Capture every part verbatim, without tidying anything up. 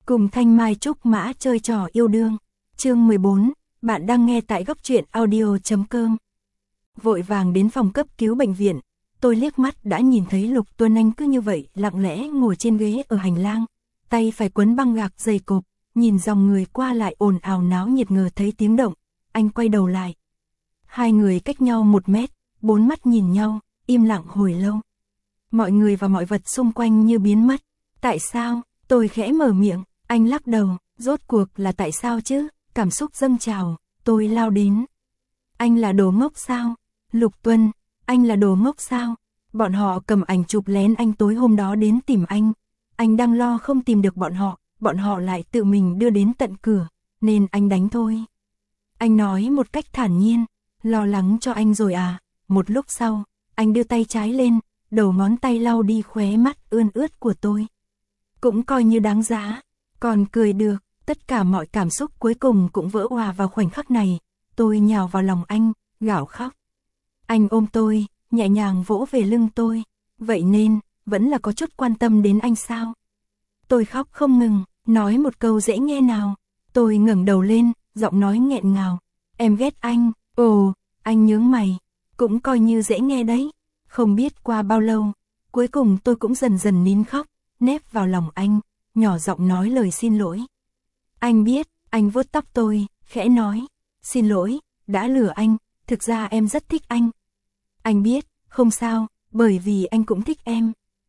Cùng Thanh Mai Trúc Mã chơi trò yêu đương. Chương mười bốn, bạn đang nghe tại góc truyện audio chấm com. Vội vàng đến phòng cấp cứu bệnh viện, tôi liếc mắt đã nhìn thấy Lục Tuân Anh cứ như vậy lặng lẽ ngồi trên ghế ở hành lang, tay phải quấn băng gạc dày cộp, nhìn dòng người qua lại ồn ào náo nhiệt, ngờ thấy tiếng động, anh quay đầu lại. Hai người cách nhau một mét, bốn mắt nhìn nhau, im lặng hồi lâu. Mọi người và mọi vật xung quanh như biến mất. Tại sao? Tôi khẽ mở miệng, anh lắc đầu, rốt cuộc là tại sao chứ? Cảm xúc dâng trào, tôi lao đến. Anh là đồ ngốc sao? Lục Tuân, anh là đồ ngốc sao? Bọn họ cầm ảnh chụp lén anh tối hôm đó đến tìm anh. Anh đang lo không tìm được bọn họ, bọn họ lại tự mình đưa đến tận cửa, nên anh đánh thôi. Anh nói một cách thản nhiên, lo lắng cho anh rồi à? Một lúc sau, anh đưa tay trái lên, đầu ngón tay lau đi khóe mắt ươn ướt của tôi. Cũng coi như đáng giá, còn cười được, tất cả mọi cảm xúc cuối cùng cũng vỡ òa vào khoảnh khắc này. Tôi nhào vào lòng anh, gào khóc. Anh ôm tôi, nhẹ nhàng vỗ về lưng tôi. Vậy nên, vẫn là có chút quan tâm đến anh sao? Tôi khóc không ngừng, nói một câu dễ nghe nào. Tôi ngẩng đầu lên, giọng nói nghẹn ngào. Em ghét anh. Ồ, anh nhướng mày. Cũng coi như dễ nghe đấy. Không biết qua bao lâu, cuối cùng tôi cũng dần dần nín khóc, nép vào lòng anh, nhỏ giọng nói lời xin lỗi. Anh biết, anh vuốt tóc tôi, khẽ nói. Xin lỗi, đã lừa anh, thực ra em rất thích anh. Anh biết, không sao, bởi vì anh cũng thích em.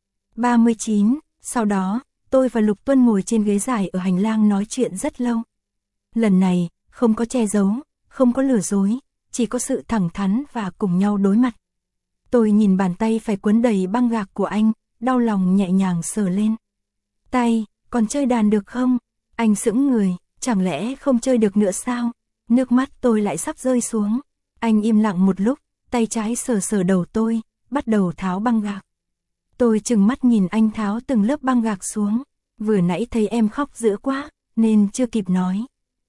ba mươi chín, sau đó, tôi và Lục Tuân ngồi trên ghế dài ở hành lang nói chuyện rất lâu. Lần này, không có che giấu, không có lừa dối, chỉ có sự thẳng thắn và cùng nhau đối mặt. Tôi nhìn bàn tay phải quấn đầy băng gạc của anh, đau lòng nhẹ nhàng sờ lên. Tay, còn chơi đàn được không? Anh sững người, chẳng lẽ không chơi được nữa sao? Nước mắt tôi lại sắp rơi xuống. Anh im lặng một lúc, tay trái sờ sờ đầu tôi, bắt đầu tháo băng gạc. Tôi trừng mắt nhìn anh tháo từng lớp băng gạc xuống. Vừa nãy thấy em khóc dữ quá, nên chưa kịp nói.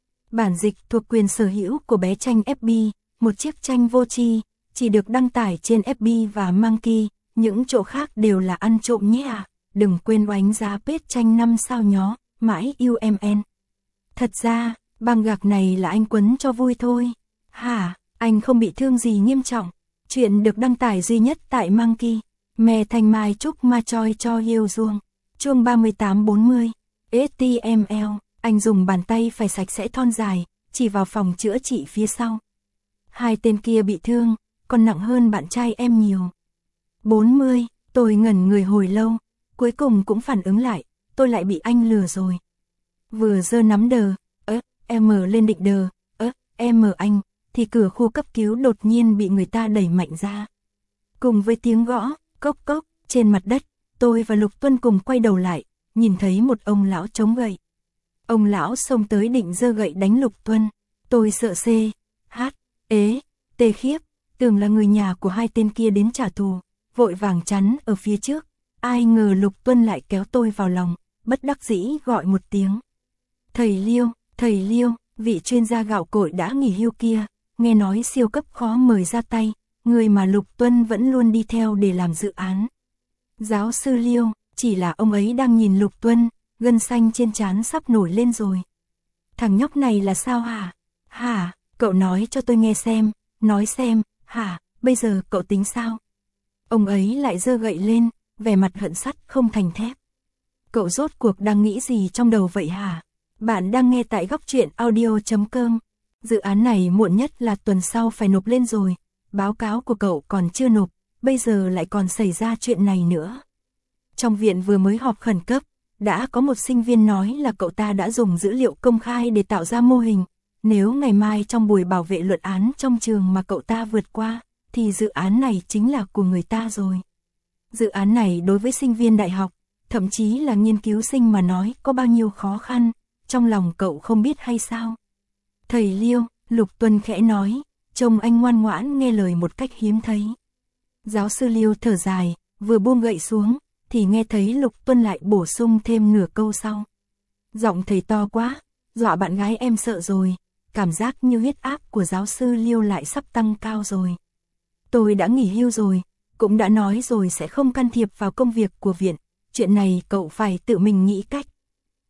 Bản dịch thuộc quyền sở hữu của bé tranh ép bê, một chiếc tranh vô tri, chỉ được đăng tải trên ép bê và Monkey, những chỗ khác đều là ăn trộm nhé à. Đừng quên oánh giá page tranh năm sao nhó, mãi yêu em en. Thật ra, băng gạc này là anh quấn cho vui thôi. Hả, anh không bị thương gì nghiêm trọng. Chuyện được đăng tải duy nhất tại Monkey. Mẹ Thanh Mai Trúc Ma Choi cho yêu ruông. Chuông ba mươi tám bốn mươi. ếch ti em lờ, anh dùng bàn tay phải sạch sẽ thon dài, chỉ vào phòng chữa trị phía sau. Hai tên kia bị thương, còn nặng hơn bạn trai em nhiều. bốn mươi, tôi ngẩn người hồi lâu, cuối cùng cũng phản ứng lại, tôi lại bị anh lừa rồi. Vừa giơ nắm đờ, ớ, em lên định đờ, ớ, em anh, thì cửa khu cấp cứu đột nhiên bị người ta đẩy mạnh ra. Cùng với tiếng gõ, cốc cốc, trên mặt đất, tôi và Lục Tuân cùng quay đầu lại, nhìn thấy một ông lão chống gậy. Ông lão xông tới định giơ gậy đánh Lục Tuân. Tôi sợ xê, hát, ế, tê khiếp, tưởng là người nhà của hai tên kia đến trả thù, vội vàng chắn ở phía trước. Ai ngờ Lục Tuân lại kéo tôi vào lòng, bất đắc dĩ gọi một tiếng. Thầy Liêu, thầy Liêu, vị chuyên gia gạo cội đã nghỉ hưu kia, nghe nói siêu cấp khó mời ra tay, người mà Lục Tuân vẫn luôn đi theo để làm dự án. Giáo sư Liêu, chỉ là ông ấy đang nhìn Lục Tuân, gân xanh trên trán sắp nổi lên rồi. Thằng nhóc này là sao hả? Hả, cậu nói cho tôi nghe xem, nói xem, hả, bây giờ cậu tính sao? Ông ấy lại giơ gậy lên, vẻ mặt hận sắt không thành thép. Cậu rốt cuộc đang nghĩ gì trong đầu vậy hả? Bạn đang nghe tại góc truyện audio chấm com. Dự án này muộn nhất là tuần sau phải nộp lên rồi. Báo cáo của cậu còn chưa nộp, bây giờ lại còn xảy ra chuyện này nữa. Trong viện vừa mới họp khẩn cấp, đã có một sinh viên nói là cậu ta đã dùng dữ liệu công khai để tạo ra mô hình. Nếu ngày mai trong buổi bảo vệ luận án trong trường mà cậu ta vượt qua, thì dự án này chính là của người ta rồi. Dự án này đối với sinh viên đại học, thậm chí là nghiên cứu sinh mà nói có bao nhiêu khó khăn, trong lòng cậu không biết hay sao? Thầy Liêu, Lục Tuân khẽ nói, trông anh ngoan ngoãn nghe lời một cách hiếm thấy. Giáo sư Liêu thở dài, vừa buông gậy xuống, thì nghe thấy Lục Tuân lại bổ sung thêm nửa câu sau. Giọng thầy to quá, dọa bạn gái em sợ rồi, cảm giác như huyết áp của giáo sư Liêu lại sắp tăng cao rồi. Tôi đã nghỉ hưu rồi, cũng đã nói rồi sẽ không can thiệp vào công việc của viện, chuyện này cậu phải tự mình nghĩ cách.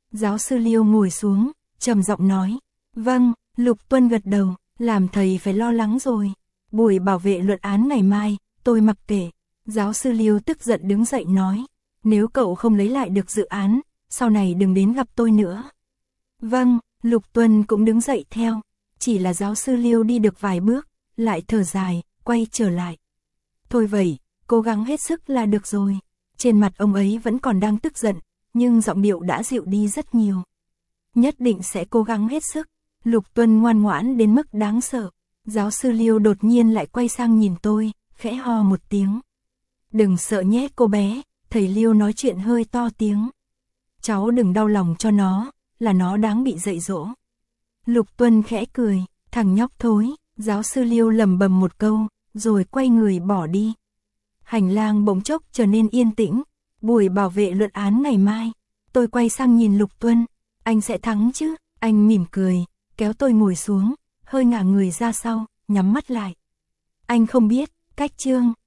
Giáo sư Liêu ngồi xuống, trầm giọng nói. Vâng, Lục Tuân gật đầu, làm thầy phải lo lắng rồi. Buổi bảo vệ luận án ngày mai, tôi mặc kệ. Giáo sư Liêu tức giận đứng dậy nói. Nếu cậu không lấy lại được dự án, sau này đừng đến gặp tôi nữa. Vâng, Lục Tuân cũng đứng dậy theo. Chỉ là giáo sư Liêu đi được vài bước, lại thở dài, quay trở lại. Thôi vậy, cố gắng hết sức là được rồi. Trên mặt ông ấy vẫn còn đang tức giận, nhưng giọng điệu đã dịu đi rất nhiều. Nhất định sẽ cố gắng hết sức. Lục Tuân ngoan ngoãn đến mức đáng sợ. Giáo sư Liêu đột nhiên lại quay sang nhìn tôi, khẽ ho một tiếng. Đừng sợ nhé cô bé, thầy Liêu nói chuyện hơi to tiếng. Cháu đừng đau lòng cho nó, là nó đáng bị dạy dỗ. Lục Tuân khẽ cười, thằng nhóc thối, giáo sư Liêu lẩm bẩm một câu, rồi quay người bỏ đi. Hành lang bỗng chốc trở nên yên tĩnh. Buổi bảo vệ luận án ngày mai. Tôi quay sang nhìn Lục Tuân. Anh sẽ thắng chứ? Anh mỉm cười, kéo tôi ngồi xuống, hơi ngả người ra sau, nhắm mắt lại. Anh không biết, cách chương